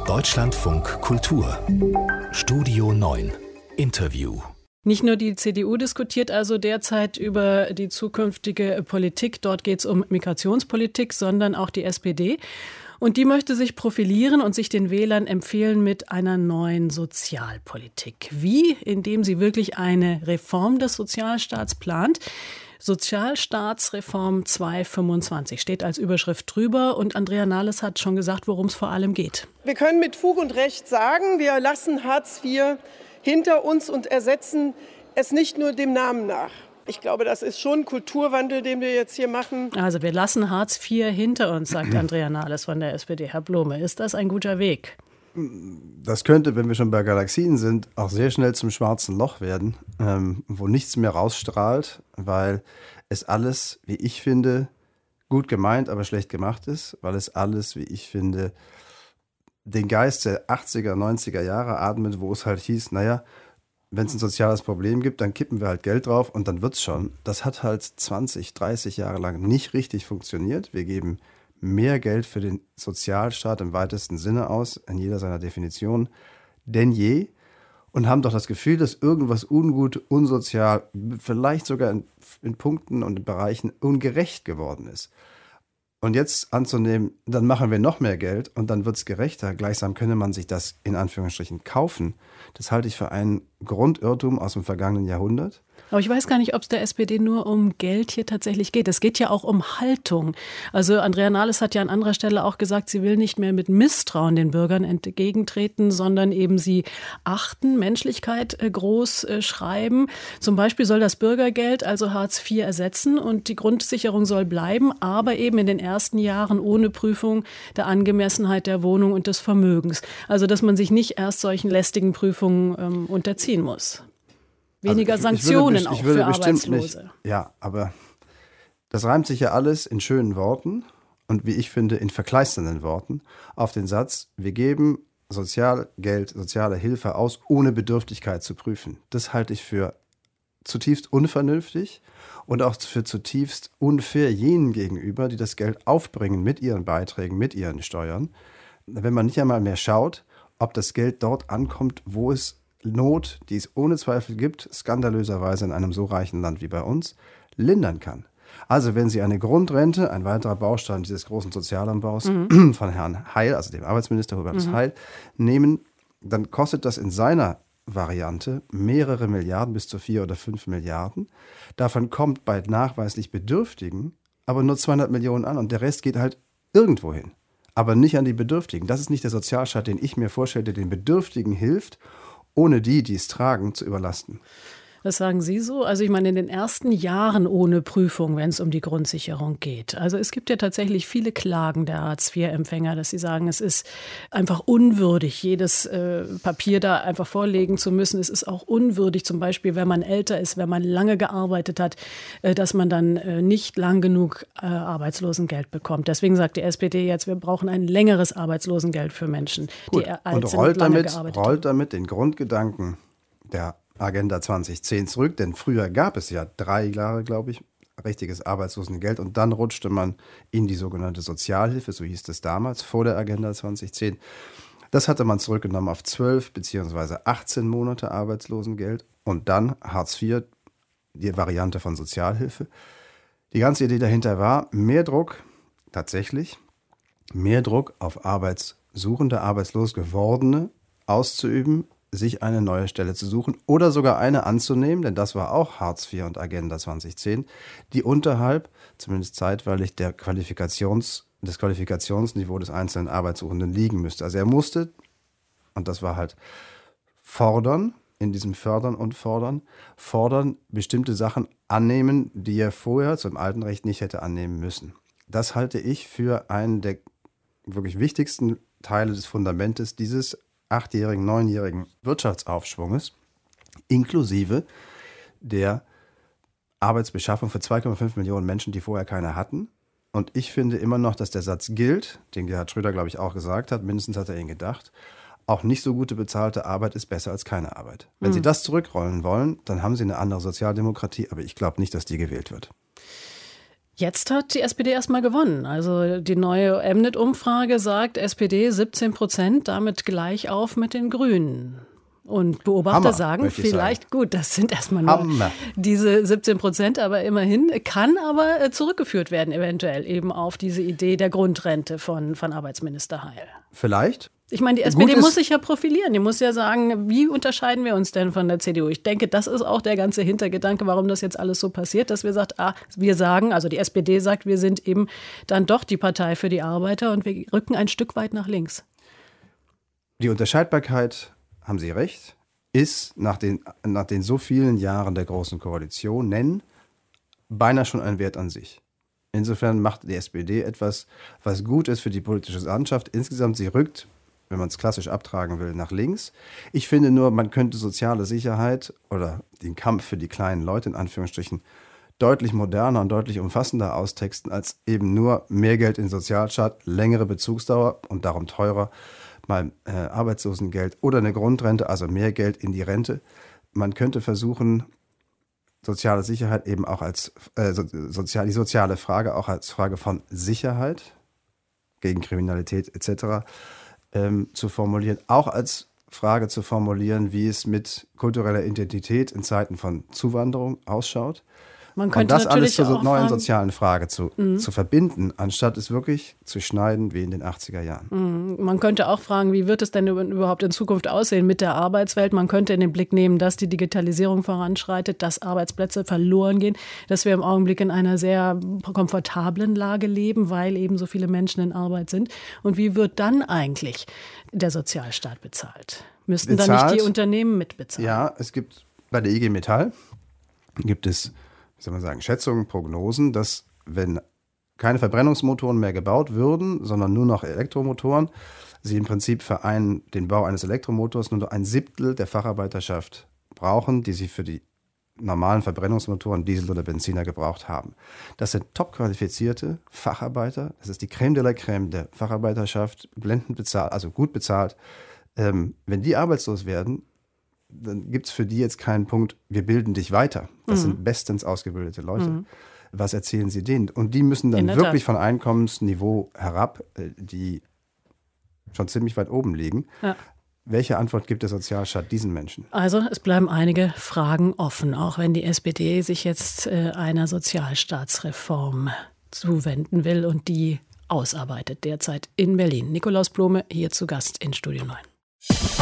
Deutschlandfunk Kultur Studio 9 Interview. Nicht nur die CDU diskutiert also derzeit über die zukünftige Politik, dort geht es um Migrationspolitik, sondern auch die SPD. Und die möchte sich profilieren und sich den Wählern empfehlen mit einer neuen Sozialpolitik. Wie? Indem sie wirklich eine Reform des Sozialstaats plant. Sozialstaatsreform 225 steht als Überschrift drüber und Andrea Nahles hat schon gesagt, worum es vor allem geht. Wir können mit Fug und Recht sagen, wir lassen Hartz IV hinter uns und ersetzen es nicht nur dem Namen nach. Ich glaube, das ist schon ein Kulturwandel, den wir jetzt hier machen. Also wir lassen Hartz IV hinter uns, sagt Andrea Nahles von der SPD. Herr Blome, ist das ein guter Weg? Das könnte, wenn wir schon bei Galaxien sind, auch sehr schnell zum schwarzen Loch werden, wo nichts mehr rausstrahlt, weil es alles, wie ich finde, gut gemeint, aber schlecht gemacht ist, weil es alles, wie ich finde, den Geist der 80er, 90er Jahre atmet, wo es halt hieß, naja, wenn es ein soziales Problem gibt, dann kippen wir halt Geld drauf und dann wird's schon. Das hat halt 20, 30 Jahre lang nicht richtig funktioniert. Wir geben mehr Geld für den Sozialstaat im weitesten Sinne aus, in jeder seiner Definition, denn je, und haben doch das Gefühl, dass irgendwas ungut, unsozial, vielleicht sogar in Punkten und in Bereichen ungerecht geworden ist. Und jetzt anzunehmen, dann machen wir noch mehr Geld und dann wird es gerechter. Gleichsam könne man sich das in Anführungsstrichen kaufen. Das halte ich für einen Grundirrtum aus dem vergangenen Jahrhundert. Aber ich weiß gar nicht, ob es der SPD nur um Geld hier tatsächlich geht. Es geht ja auch um Haltung. Also Andrea Nahles hat ja an anderer Stelle auch gesagt, sie will nicht mehr mit Misstrauen den Bürgern entgegentreten, sondern eben sie achten, Menschlichkeit groß schreiben. Zum Beispiel soll das Bürgergeld, also Hartz IV, ersetzen und die Grundsicherung soll bleiben, aber eben in den ersten Jahren ohne Prüfung der Angemessenheit der Wohnung und des Vermögens. Also dass man sich nicht erst solchen lästigen Prüfungen unterziehen muss. Weniger also Sanktionen auch für Arbeitslose. Nicht, ja, aber das reimt sich ja alles in schönen Worten und wie ich finde in verkleisternden Worten auf den Satz, wir geben Sozialgeld, soziale Hilfe aus, ohne Bedürftigkeit zu prüfen. Das halte ich für zutiefst unvernünftig und auch für zutiefst unfair jenen gegenüber, die das Geld aufbringen mit ihren Beiträgen, mit ihren Steuern. Wenn man nicht einmal mehr schaut, ob das Geld dort ankommt, wo es Not, die es ohne Zweifel gibt, skandalöserweise in einem so reichen Land wie bei uns, lindern kann. Also wenn Sie eine Grundrente, ein weiterer Baustein dieses großen Sozialambaus von Herrn Heil, also dem Arbeitsminister Hubertus Heil, nehmen, dann kostet das in seiner Variante mehrere Milliarden, bis zu 4 oder 5 Milliarden. Davon kommt bei nachweislich Bedürftigen aber nur 200 Millionen an und der Rest geht halt irgendwo hin. Aber nicht an die Bedürftigen. Das ist nicht der Sozialstaat, den ich mir vorstelle, der den Bedürftigen hilft, ohne die es tragen, zu überlasten. Was sagen Sie so? Also ich meine, in den ersten Jahren ohne Prüfung, wenn es um die Grundsicherung geht. Also es gibt ja tatsächlich viele Klagen der Hartz-IV-Empfänger, dass sie sagen, es ist einfach unwürdig, jedes Papier da einfach vorlegen zu müssen. Es ist auch unwürdig, zum Beispiel, wenn man älter ist, wenn man lange gearbeitet hat, dass man dann nicht lang genug Arbeitslosengeld bekommt. Deswegen sagt die SPD jetzt, wir brauchen ein längeres Arbeitslosengeld für Menschen, die alt sind und lange gearbeitet haben. Rollt damit den Grundgedanken der Agenda 2010 zurück, denn früher gab es ja 3 Jahre, glaube ich, richtiges Arbeitslosengeld und dann rutschte man in die sogenannte Sozialhilfe, so hieß es damals, vor der Agenda 2010. Das hatte man zurückgenommen auf 12 bzw. 18 Monate Arbeitslosengeld und dann Hartz IV, die Variante von Sozialhilfe. Die ganze Idee dahinter war, mehr Druck, tatsächlich, mehr Druck auf Arbeitssuchende, arbeitslos gewordene auszuüben, sich eine neue Stelle zu suchen oder sogar eine anzunehmen, denn das war auch Hartz IV und Agenda 2010, die unterhalb, zumindest zeitweilig, des Qualifikationsniveaus des einzelnen Arbeitssuchenden liegen müsste. Also er musste, und das war halt fordern, in diesem Fördern und Fordern, bestimmte Sachen annehmen, die er vorher zum alten Recht nicht hätte annehmen müssen. Das halte ich für einen der wirklich wichtigsten Teile des Fundamentes dieses 8-jährigen, 9-jährigen Wirtschaftsaufschwunges, inklusive der Arbeitsbeschaffung für 2,5 Millionen Menschen, die vorher keine hatten. Und ich finde immer noch, dass der Satz gilt, den Gerhard Schröder, glaube ich, auch gesagt hat, mindestens hat er ihn gedacht, auch nicht so gute bezahlte Arbeit ist besser als keine Arbeit. Wenn Sie das zurückrollen wollen, dann haben Sie eine andere Sozialdemokratie, aber ich glaube nicht, dass die gewählt wird. Jetzt hat die SPD erstmal gewonnen. Also die neue Mnet-Umfrage sagt SPD 17%, damit gleich auf mit den Grünen. Und Beobachter sagen vielleicht, gut, das sind erstmal nur diese 17%, aber immerhin kann aber zurückgeführt werden, eventuell eben auf diese Idee der Grundrente von Arbeitsminister Heil. Vielleicht. Ich meine, die SPD muss sich ja profilieren. Die muss ja sagen, wie unterscheiden wir uns denn von der CDU? Ich denke, das ist auch der ganze Hintergedanke, warum das jetzt alles so passiert, dass wir sagen, also die SPD sagt, wir sind eben dann doch die Partei für die Arbeiter und wir rücken ein Stück weit nach links. Die Unterscheidbarkeit, haben Sie recht, ist nach den so vielen Jahren der Großen Koalition beinahe schon ein Wert an sich. Insofern macht die SPD etwas, was gut ist für die politische Landschaft. Insgesamt, sie rückt, wenn man es klassisch abtragen will, nach links. Ich finde nur, man könnte soziale Sicherheit oder den Kampf für die kleinen Leute in Anführungsstrichen deutlich moderner und deutlich umfassender austexten als eben nur mehr Geld in den Sozialstaat, längere Bezugsdauer und darum teurer, mal Arbeitslosengeld oder eine Grundrente, also mehr Geld in die Rente. Man könnte versuchen, soziale Sicherheit eben auch als die soziale Frage auch als Frage von Sicherheit gegen Kriminalität etc. Zu formulieren, auch als Frage zu formulieren, wie es mit kultureller Identität in Zeiten von Zuwanderung ausschaut. Man könnte und das alles zur neuen fragen, sozialen Frage zu verbinden, anstatt es wirklich zu schneiden wie in den 80er Jahren. Man könnte auch fragen, wie wird es denn überhaupt in Zukunft aussehen mit der Arbeitswelt? Man könnte in den Blick nehmen, dass die Digitalisierung voranschreitet, dass Arbeitsplätze verloren gehen, dass wir im Augenblick in einer sehr komfortablen Lage leben, weil eben so viele Menschen in Arbeit sind. Und wie wird dann eigentlich der Sozialstaat bezahlt? Müssten dann nicht die Unternehmen mitbezahlen? Ja, es gibt bei der IG Metall Schätzungen, Prognosen, dass wenn keine Verbrennungsmotoren mehr gebaut würden, sondern nur noch Elektromotoren, sie im Prinzip für den Bau eines Elektromotors nur noch 1/7 der Facharbeiterschaft brauchen, die sie für die normalen Verbrennungsmotoren, Diesel oder Benziner gebraucht haben. Das sind top qualifizierte Facharbeiter, das ist die Crème de la Crème der Facharbeiterschaft, blendend bezahlt, also gut bezahlt. Wenn die arbeitslos werden, dann gibt es für die jetzt keinen Punkt, wir bilden dich weiter. Das sind bestens ausgebildete Leute. Was erzählen sie denen? Und die müssen dann wirklich von Einkommensniveau herab, die schon ziemlich weit oben liegen. Ja. Welche Antwort gibt der Sozialstaat diesen Menschen? Also es bleiben einige Fragen offen, auch wenn die SPD sich jetzt einer Sozialstaatsreform zuwenden will und die ausarbeitet derzeit in Berlin. Nikolaus Blome hier zu Gast in Studio 9.